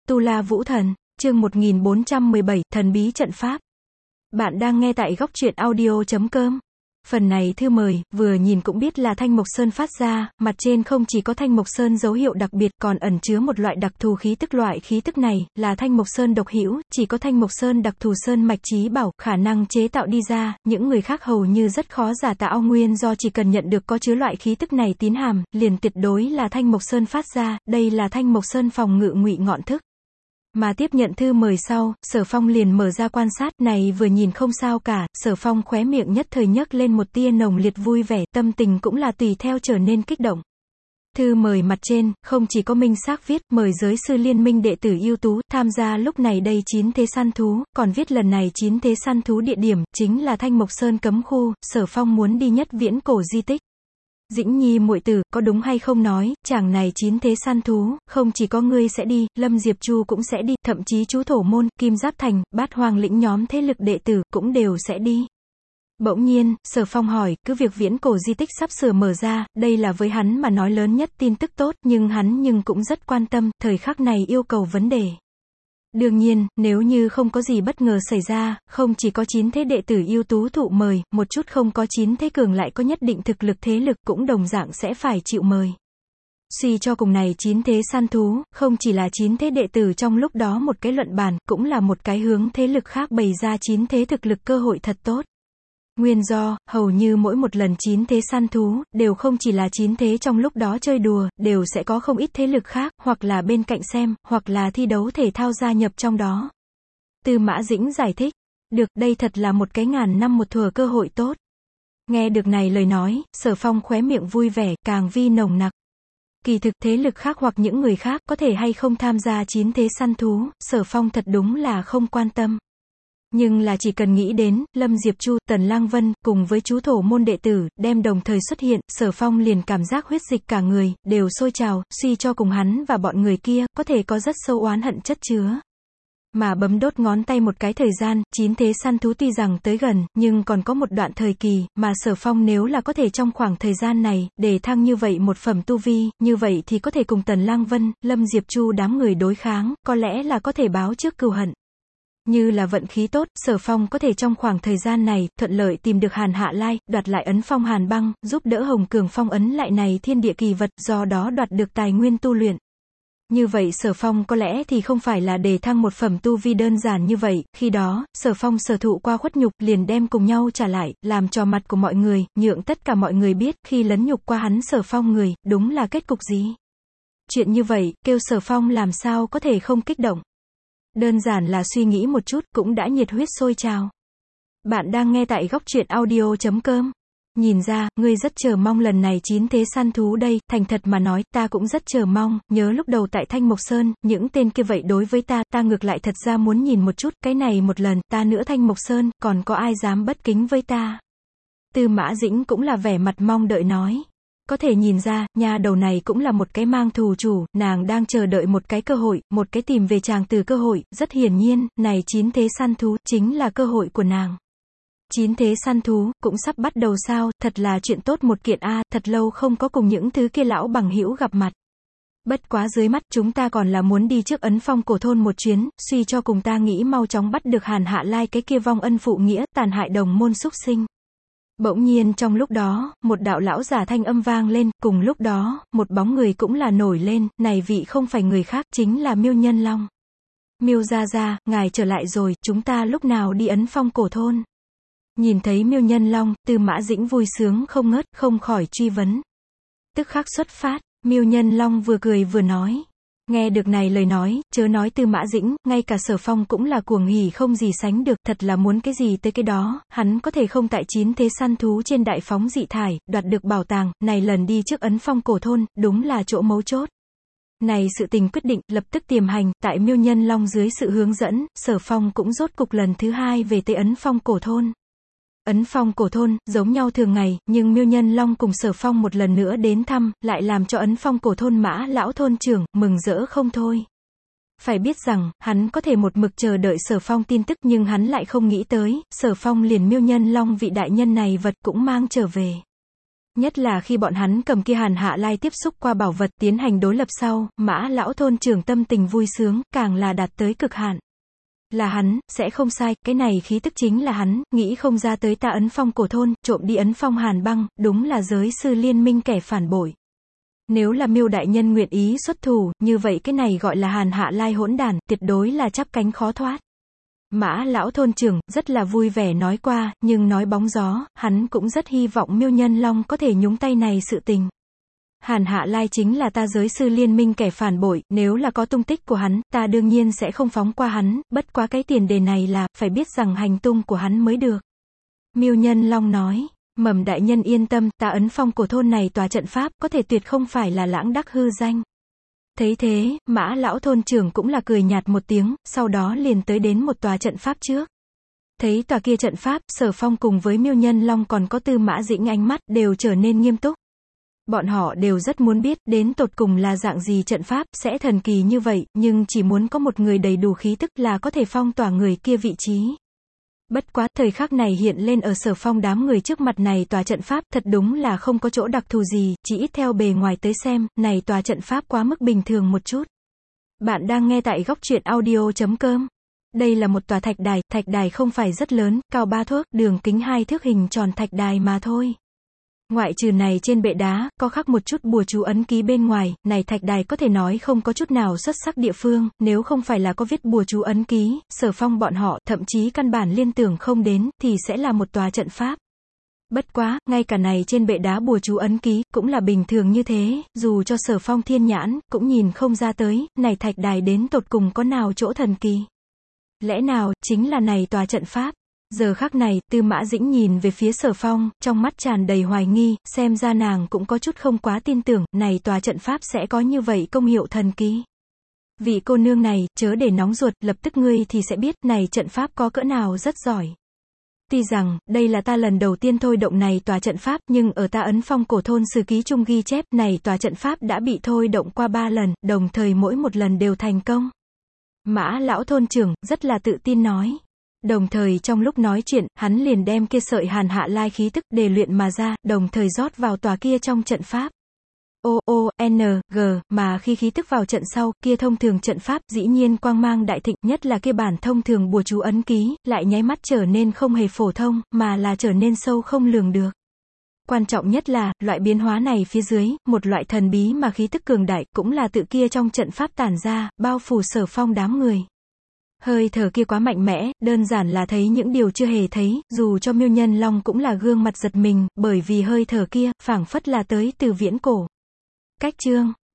Tu La Vũ Thần, chương 1417, Thần bí trận pháp. Bạn đang nghe tại góc truyện audio.com. Phần này thư mời, vừa nhìn cũng biết là Thanh Mộc Sơn phát ra, mặt trên không chỉ có Thanh Mộc Sơn dấu hiệu đặc biệt, còn ẩn chứa một loại đặc thù khí tức. Loại khí tức này, là Thanh Mộc Sơn độc hữu, chỉ có Thanh Mộc Sơn đặc thù sơn mạch chí bảo, khả năng chế tạo đi ra, những người khác hầu như rất khó giả tạo. Nguyên do chỉ cần nhận được có chứa loại khí tức này tín hàm, liền tuyệt đối là Thanh Mộc Sơn phát ra, đây là Thanh Mộc Sơn phòng ngự ngụy ngọn thức. Mà tiếp nhận thư mời sau, Sở Phong liền mở ra quan sát, này vừa nhìn không sao cả, Sở Phong khóe miệng nhất thời nhấc lên một tia nồng liệt vui vẻ, tâm tình cũng là tùy theo trở nên kích động. Thư mời mặt trên, không chỉ có minh xác viết, mời giới sư liên minh đệ tử ưu tú, tham gia lúc này đây 9 thế săn thú, còn viết lần này 9 thế săn thú địa điểm, chính là Thanh Mộc Sơn cấm khu, Sở Phong muốn đi nhất viễn cổ di tích. Dĩnh Nhi muội tử, có đúng hay không nói, chàng này 9 thế săn thú, không chỉ có ngươi sẽ đi, Lâm Diệp Chu cũng sẽ đi, thậm chí chú Thổ Môn, Kim Giáp Thành, Bát Hoang lĩnh nhóm thế lực đệ tử, cũng đều sẽ đi. Bỗng nhiên, Sở Phong hỏi, cứ việc viễn cổ di tích sắp sửa mở ra, đây là với hắn mà nói lớn nhất tin tức tốt, nhưng hắn cũng rất quan tâm, thời khắc này yêu cầu vấn đề. Đương nhiên, nếu như không có gì bất ngờ xảy ra, không chỉ có 9 thế đệ tử ưu tú thụ mời, một chút không có 9 thế cường lại có nhất định thực lực thế lực cũng đồng dạng sẽ phải chịu mời. Suy cho cùng này 9 thế săn thú, không chỉ là 9 thế đệ tử trong lúc đó một cái luận bàn, cũng là một cái hướng thế lực khác bày ra 9 thế thực lực cơ hội thật tốt. Nguyên do, hầu như mỗi một lần 9 thế săn thú, đều không chỉ là 9 thế trong lúc đó chơi đùa, đều sẽ có không ít thế lực khác, hoặc là bên cạnh xem, hoặc là thi đấu thể thao gia nhập trong đó. Tư Mã Dĩnh giải thích, được, đây thật là một cái ngàn năm một thủa cơ hội tốt. Nghe được này lời nói, Sở Phong khóe miệng vui vẻ, càng vi nồng nặc. Kỳ thực thế lực khác hoặc những người khác có thể hay không tham gia 9 thế săn thú, Sở Phong thật đúng là không quan tâm. Nhưng là chỉ cần nghĩ đến, Lâm Diệp Chu, Tần Lang Vân, cùng với chú Thổ Môn đệ tử, đem đồng thời xuất hiện, Sở Phong liền cảm giác huyết dịch cả người, đều sôi trào, suy cho cùng hắn và bọn người kia, có thể có rất sâu oán hận chất chứa. Mà bấm đốt ngón tay một cái thời gian, 9 thế săn thú tuy rằng tới gần, nhưng còn có một đoạn thời kỳ, mà Sở Phong nếu là có thể trong khoảng thời gian này, để thăng như vậy một phẩm tu vi, như vậy thì có thể cùng Tần Lang Vân, Lâm Diệp Chu đám người đối kháng, có lẽ là có thể báo trước cừu hận. Như là vận khí tốt, Sở Phong có thể trong khoảng thời gian này, thuận lợi tìm được Hàn Hạ Lai, đoạt lại ấn phong Hàn Băng, giúp đỡ Hồng Cường phong ấn lại này thiên địa kỳ vật, do đó đoạt được tài nguyên tu luyện. Như vậy Sở Phong có lẽ thì không phải là đề thăng một phẩm tu vi đơn giản như vậy, khi đó, Sở Phong sở thụ qua khuất nhục, liền đem cùng nhau trả lại, làm trò mặt của mọi người, nhượng tất cả mọi người biết, khi lấn nhục qua hắn Sở Phong người, đúng là kết cục gì. Chuyện như vậy, kêu Sở Phong làm sao có thể không kích động. Đơn giản là suy nghĩ một chút, cũng đã nhiệt huyết sôi trào. Bạn đang nghe tại góc truyện audio.com. Nhìn ra, ngươi rất chờ mong lần này 9 thế săn thú đây, thành thật mà nói, ta cũng rất chờ mong, nhớ lúc đầu tại Thanh Mộc Sơn, những tên kia vậy đối với ta ngược lại thật ra muốn nhìn một chút, cái này một lần, ta nữa Thanh Mộc Sơn, còn có ai dám bất kính với ta. Tư Mã Dĩnh cũng là vẻ mặt mong đợi nói. Có thể nhìn ra, nha đầu này cũng là một cái mang thù chủ, nàng đang chờ đợi một cái cơ hội, một cái tìm về chàng từ cơ hội, rất hiển nhiên, này 9 thế săn thú, chính là cơ hội của nàng. 9 thế săn thú, cũng sắp bắt đầu sao, thật là chuyện tốt một kiện a, thật lâu không có cùng những thứ kia lão bằng hữu gặp mặt. Bất quá dưới mắt chúng ta còn là muốn đi trước ấn phong cổ thôn một chuyến, suy cho cùng ta nghĩ mau chóng bắt được Hàn Hạ Lai cái kia vong ân phụ nghĩa, tàn hại đồng môn xúc sinh. Bỗng nhiên trong lúc đó, một đạo lão giả thanh âm vang lên, cùng lúc đó, một bóng người cũng là nổi lên, này vị không phải người khác, chính là Miêu Nhân Long. Miêu gia gia, ngài trở lại rồi, chúng ta lúc nào đi ấn phong cổ thôn. Nhìn thấy Miêu Nhân Long, Tư Mã Dĩnh vui sướng không ngớt, không khỏi truy vấn. Tức khắc xuất phát, Miêu Nhân Long vừa cười vừa nói. Nghe được này lời nói, chớ nói Tư Mã Dĩnh, ngay cả Sở Phong cũng là cuồng hỉ không gì sánh được, thật là muốn cái gì tới cái đó, hắn có thể không tại 9 thế săn thú trên đại phóng dị thải, đoạt được bảo tàng, này lần đi trước ấn phong cổ thôn, đúng là chỗ mấu chốt. Này sự tình quyết định, lập tức tiềm hành, tại Miêu Nhân Long dưới sự hướng dẫn, Sở Phong cũng rốt cục lần thứ 2 về tới ấn phong cổ thôn. Ấn phong cổ thôn, giống nhau thường ngày, nhưng Miêu Nhân Long cùng Sở Phong một lần nữa đến thăm, lại làm cho ấn phong cổ thôn Mã lão thôn trưởng, mừng rỡ không thôi. Phải biết rằng, hắn có thể một mực chờ đợi Sở Phong tin tức nhưng hắn lại không nghĩ tới, Sở Phong liền Miêu Nhân Long vị đại nhân này vật cũng mang trở về. Nhất là khi bọn hắn cầm kia Hàn Hạ Lai tiếp xúc qua bảo vật tiến hành đối lập sau, Mã lão thôn trưởng tâm tình vui sướng, càng là đạt tới cực hạn. Là hắn, sẽ không sai, cái này khí tức chính là hắn, nghĩ không ra tới ta ấn phong cổ thôn, trộm đi ấn phong Hàn Băng, đúng là giới sư liên minh kẻ phản bội. Nếu là Miêu đại nhân nguyện ý xuất thủ, như vậy cái này gọi là Hàn Hạ Lai hỗn đản, tuyệt đối là chắp cánh khó thoát. Mã lão thôn trưởng, rất là vui vẻ nói qua, nhưng nói bóng gió, hắn cũng rất hy vọng Miêu Nhân Long có thể nhúng tay này sự tình. Hàn Hạ Lai chính là ta giới sư liên minh kẻ phản bội, nếu là có tung tích của hắn, ta đương nhiên sẽ không phóng qua hắn, bất quá cái tiền đề này là, phải biết rằng hành tung của hắn mới được. Miêu Nhân Long nói, Mầm đại nhân yên tâm, ta ấn phong cổ thôn này tòa trận pháp, có thể tuyệt không phải là lãng đắc hư danh. Thấy thế, Mã lão thôn trưởng cũng là cười nhạt một tiếng, sau đó liền tới đến một tòa trận pháp trước. Thấy tòa kia trận pháp, Sở Phong cùng với Miêu Nhân Long còn có Tư Mã Dĩnh ánh mắt đều trở nên nghiêm túc. Bọn họ đều rất muốn biết, đến tột cùng là dạng gì trận pháp, sẽ thần kỳ như vậy, nhưng chỉ muốn có một người đầy đủ khí tức là có thể phong tỏa người kia vị trí. Bất quá, thời khắc này hiện lên ở Sở Phong đám người trước mặt này tòa trận pháp, thật đúng là không có chỗ đặc thù gì, chỉ ít theo bề ngoài tới xem, này tòa trận pháp quá mức bình thường một chút. Bạn đang nghe tại góc truyện audio.com. Đây là một tòa thạch đài không phải rất lớn, cao 3 thước, đường kính 2 thước hình tròn thạch đài mà thôi. Ngoại trừ này trên bệ đá, có khắc một chút bùa chú ấn ký bên ngoài, này thạch đài có thể nói không có chút nào xuất sắc địa phương, nếu không phải là có viết bùa chú ấn ký, Sở Phong bọn họ, thậm chí căn bản liên tưởng không đến, thì sẽ là một tòa trận pháp. Bất quá, ngay cả này trên bệ đá bùa chú ấn ký, cũng là bình thường như thế, dù cho Sở Phong thiên nhãn, cũng nhìn không ra tới, này thạch đài đến tột cùng có nào chỗ thần kỳ. Lẽ nào, chính là này tòa trận pháp. Giờ khắc này, Tư Mã Dĩnh nhìn về phía Sở Phong, trong mắt tràn đầy hoài nghi, xem ra nàng cũng có chút không quá tin tưởng, này tòa trận pháp sẽ có như vậy công hiệu thần kỳ. Vị cô nương này, chớ để nóng ruột, lập tức ngươi thì sẽ biết, này trận pháp có cỡ nào rất giỏi. Tuy rằng, đây là ta lần đầu tiên thôi động này tòa trận pháp, nhưng ở ta ấn phong cổ thôn sử ký chung ghi chép, này tòa trận pháp đã bị thôi động qua 3 lần, đồng thời mỗi một lần đều thành công. Mã lão thôn trưởng, rất là tự tin nói. Đồng thời trong lúc nói chuyện, hắn liền đem kia sợi Hàn Hạ Lai khí tức đề luyện mà ra, đồng thời rót vào tòa kia trong trận pháp. Mà khi khí tức vào trận sau, kia thông thường trận pháp dĩ nhiên quang mang đại thịnh, nhất là kia bản thông thường bùa chú ấn ký, lại nháy mắt trở nên không hề phổ thông, mà là trở nên sâu không lường được. Quan trọng nhất là, loại biến hóa này phía dưới, một loại thần bí mà khí tức cường đại, cũng là tự kia trong trận pháp tản ra, bao phủ Sở Phong đám người. Hơi thở kia quá mạnh mẽ, đơn giản là thấy những điều chưa hề thấy, dù cho Miêu Nhân Long cũng là gương mặt giật mình, bởi vì hơi thở kia, phảng phất là tới từ viễn cổ. Cách chương